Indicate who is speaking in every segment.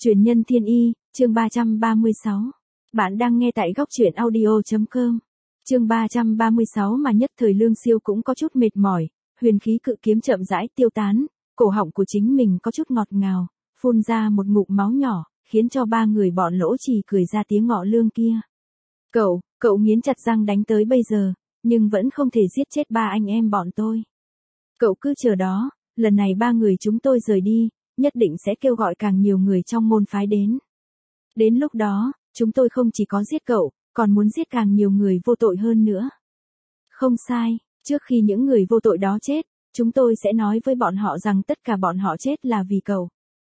Speaker 1: Truyền nhân thiên y, chương 336. Bạn đang nghe tại góc truyện audio.com. Chương 336 mà nhất thời Lương Siêu cũng có chút mệt mỏi, huyền khí cự kiếm chậm rãi tiêu tán, cổ họng của chính mình có chút ngọt ngào, phun ra một ngụm máu nhỏ, khiến cho ba người bọn Lỗ Trì cười ra tiếng ngọ lương kia. Cậu nghiến chặt răng đánh tới bây giờ, nhưng vẫn không thể giết chết ba anh em bọn tôi. Cậu cứ chờ đó, lần này ba người chúng tôi rời đi, nhất định sẽ kêu gọi càng nhiều người trong môn phái đến. Đến lúc đó, chúng tôi không chỉ có giết cậu, còn muốn giết càng nhiều người vô tội hơn nữa. Không sai, trước khi những người vô tội đó chết, chúng tôi sẽ nói với bọn họ rằng tất cả bọn họ chết là vì cậu.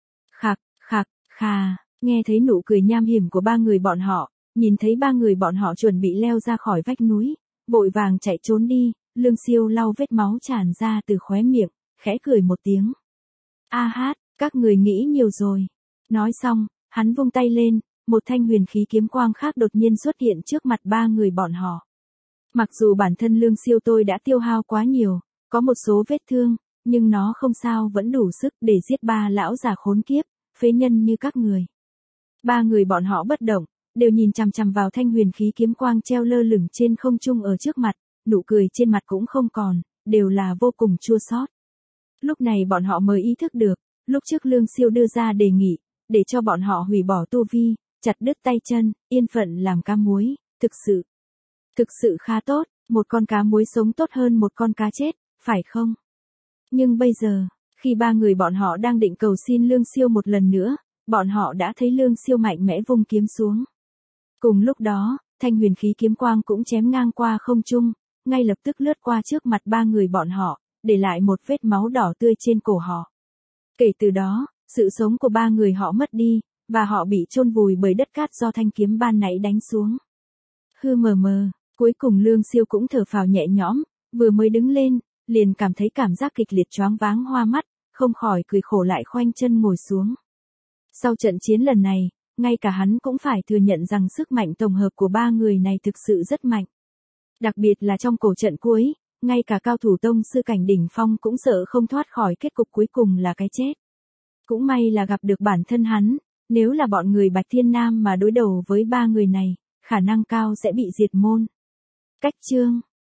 Speaker 1: Khà, nghe thấy nụ cười nham hiểm của ba người bọn họ, nhìn thấy ba người bọn họ chuẩn bị leo ra khỏi vách núi, vội vàng chạy trốn đi, Lương Siêu lau vết máu tràn ra từ khóe miệng, khẽ cười một tiếng. A hát, các người nghĩ nhiều rồi. Nói xong, hắn vung tay lên, một thanh huyền khí kiếm quang khác đột nhiên xuất hiện trước mặt ba người bọn họ. Mặc dù bản thân Lương Siêu tôi đã tiêu hao quá nhiều, có một số vết thương, nhưng nó không sao vẫn đủ sức để giết ba lão già khốn kiếp, phế nhân như các người. Ba người bọn họ bất động, đều nhìn chằm chằm vào thanh huyền khí kiếm quang treo lơ lửng trên không trung ở trước mặt, nụ cười trên mặt cũng không còn, đều là vô cùng chua xót. Lúc này bọn họ mới ý thức được, lúc trước Lương Siêu đưa ra đề nghị, để cho bọn họ hủy bỏ tu vi, chặt đứt tay chân, yên phận làm cá muối, thực sự khá tốt, một con cá muối sống tốt hơn một con cá chết, phải không? Nhưng bây giờ, khi ba người bọn họ đang định cầu xin Lương Siêu một lần nữa, bọn họ đã thấy Lương Siêu mạnh mẽ vung kiếm xuống. Cùng lúc đó, thanh huyền khí kiếm quang cũng chém ngang qua không trung, ngay lập tức lướt qua trước mặt ba người bọn họ, để lại một vết máu đỏ tươi trên cổ họ. Kể từ đó, sự sống của ba người họ mất đi, và họ bị chôn vùi bởi đất cát do thanh kiếm ban nãy đánh xuống. Mờ, cuối cùng Lương Siêu cũng thở phào nhẹ nhõm, vừa mới đứng lên, liền cảm thấy cảm giác kịch liệt choáng váng hoa mắt, không khỏi cười khổ lại khoanh chân ngồi xuống. Sau trận chiến lần này, ngay cả hắn cũng phải thừa nhận rằng sức mạnh tổng hợp của ba người này thực sự rất mạnh. Đặc biệt là trong cổ trận cuối, ngay cả cao thủ tông sư cảnh đỉnh phong cũng sợ không thoát khỏi kết cục cuối cùng là cái chết. Cũng may là gặp được bản thân hắn, nếu là bọn người Bạch Thiên Nam mà đối đầu với ba người này, khả năng cao sẽ bị diệt môn. Cách chương